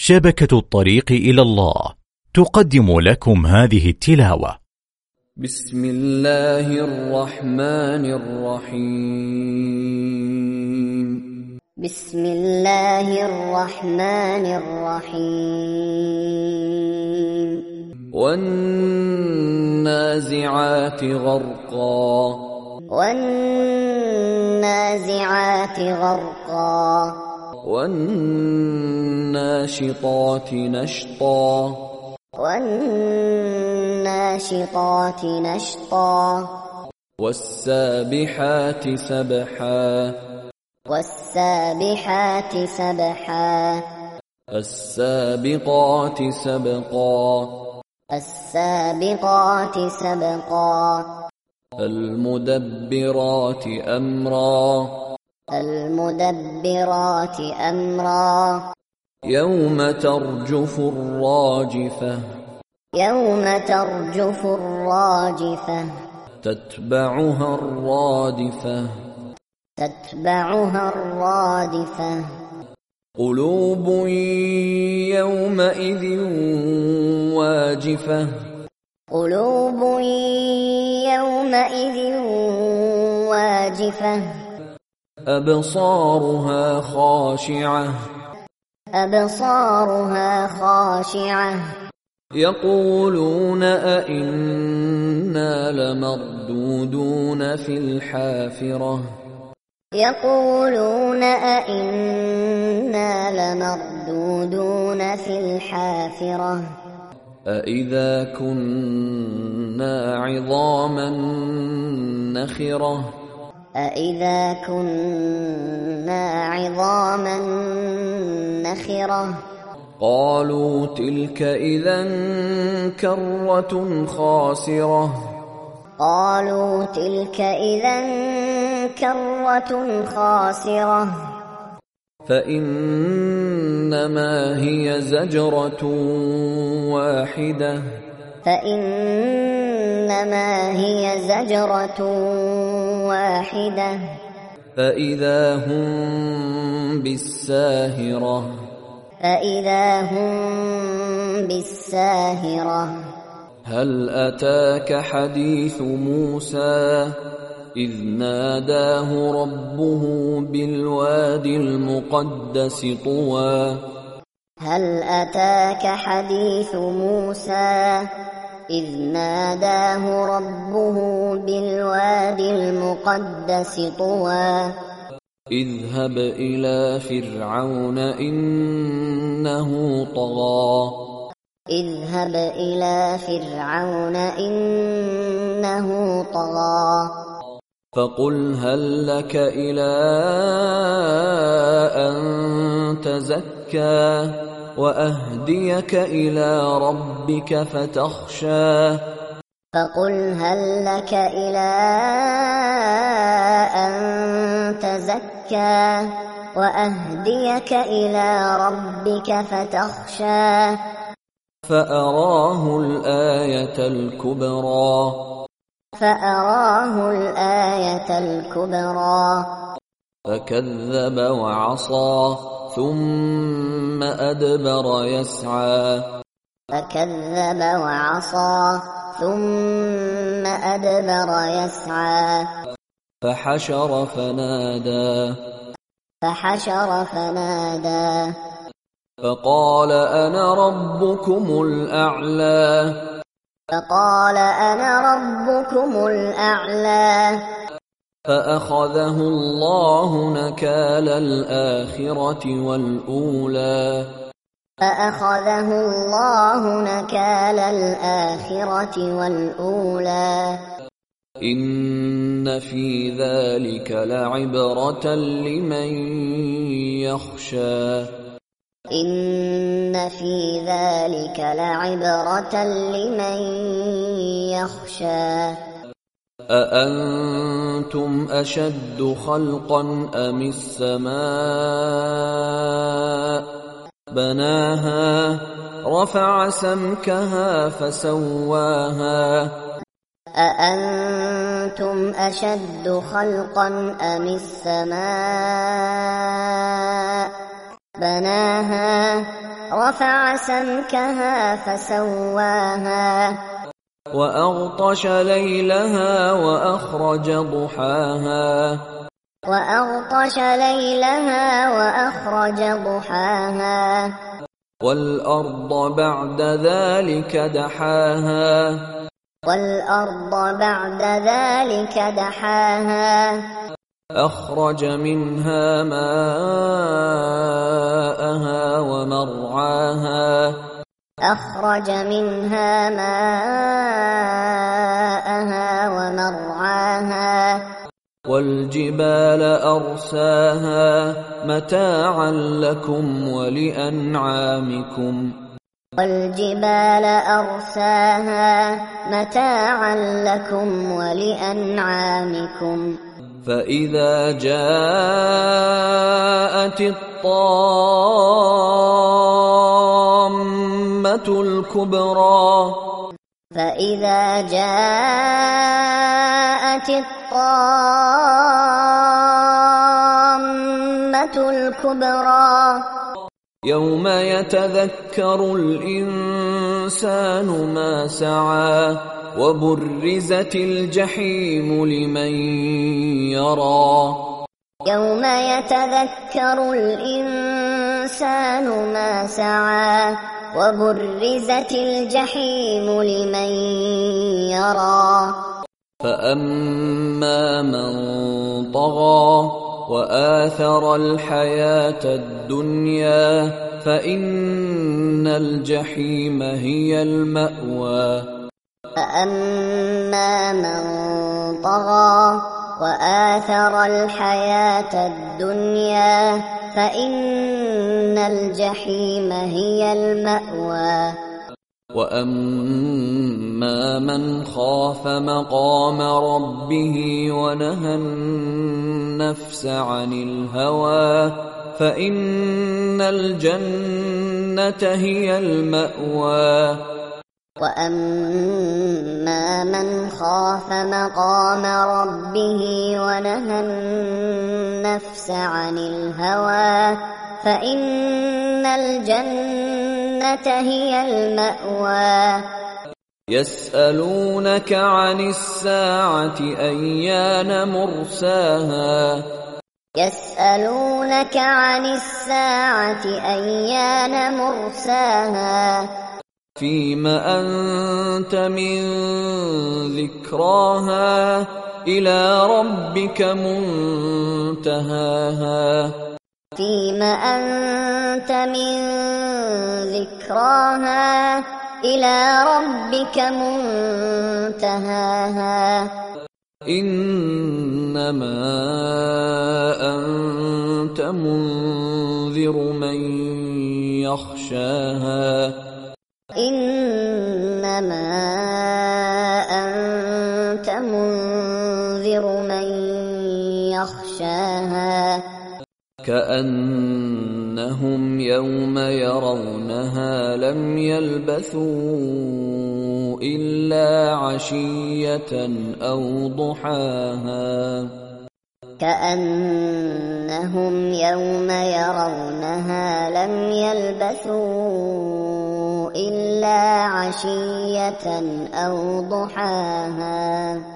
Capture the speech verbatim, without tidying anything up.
شبكة الطريق إلى الله تقدم لكم هذه التلاوة. بسم الله الرحمن الرحيم. بسم الله الرحمن الرحيم. والنازعات غرقا. والنازعات غرقا. والناشطات نشطا. والناشطات نشطا. والسابحات سبحا. والسابحات سبحا. السابقات سبقا. السابقات سبقا. المدبرات أمرا. المدبرات أمرا. يوم ترجف الراجفة. يوم ترجف الراجفة. تتبعها الرادفة. تتبعها الرادفة. قلوب يومئذ واجفة. قلوب يومئذ واجفة. أبصارها خاشعة. أبصارها خاشعة. يقولون أئنا لمردودون في الحافرة. يقولون أئنا لمردودون في الحافرة. أئذا كنا عظاما نخرة. أئذا كنا عظاما نخرة. قالوا تلك إذا كرة خاسرة. قالوا تلك إذا كرة خاسرة. فإنما هي زجرة واحدة. فإنما هي زجرة واحدة. فإذا هم بالساهرة. فإذا هم بالساهرة. هل أتاك حديث موسى إذ ناداه ربه بالوادي المقدس طوى. هل أتاك حديث موسى إذ ناداه ربه بالوادي المقدس طوى. اذهب إلى فرعون إنه طغى. اذهب إلى فرعون إنه طغى. فقل هل لك إلى أن تزكى وأهديك إلى ربك فتخشى. فقل هل لك إلى أن تزكى وأهديك إلى ربك فتخشى. فأراه الآية الكبرى. فأراه الآية الكبرى. فكذب وعصى ثم أدبر يسعى. فكذب وعصى ثم أدبر يسعى. فحشر فنادى. فحشر فنادى. فقال أنا ربكم الأعلى. فقال أنا ربكم الأعلى. فأخذه الله نكال الآخرة والأولى. فأخذه الله نكال الآخرة والأولى. إن في ذلك لعبرة لمن يخشى. إن في ذلك لعبرة لمن يخشى. أأنتم أشد خلقا أم السماء بناها رفع سمكها فسواها. أأنتم أشد خلقا أم السماء بناها رفع سمكها فسواها وأغطش ليلها وأخرج ضحاها وأغطش ليلها وأخرج ضحاها والأرض بعد ذلك دحاها والأرض بعد ذلك دحاها أخرج منها ماءها ومرعاها أخرج منها ماءها ومرعاها والجبال أرساها متاعا لكم ولأنعامكم والجبال أرساها متاعا لكم ولأنعامكم فإذا جاءت الطامة الكبرى فإذا جاءت الطامة الكبرى يوم يتذكر الإنسان ما سعى وبرزت الجحيم لمن يرى يوم يتذكر الإنسان ما سعى وبرزت الجحيم لمن يرى فأما من طغى وآثر الحياة الدنيا فإن الجحيم هي المأوى فأما من طغى وآثر الحياة الدنيا فإن الجحيم هي المأوى وأما من خاف مقام ربه ونهى النفس عن الهوى فإن الجنة هي المأوى وأما من خاف مقام ربه ونهى النفس عن الهوى فإن الجنة هي المأوى يسألونك عن الساعة أيان مرساها يسألونك عن الساعة أيان مرساها فيم أنت من ذكراها إلى ربك منتهاها فيم أنت من ذكراها إلى ربك منتهاها إنما أنت منذر من يخشاها إنما أنت منذر من يخشاها كأنهم يوم يرونها لم يلبثوا إلا عشية أو ضحاها كأنهم يوم يرونها لم يلبثوا إلا عشية أو ضحاها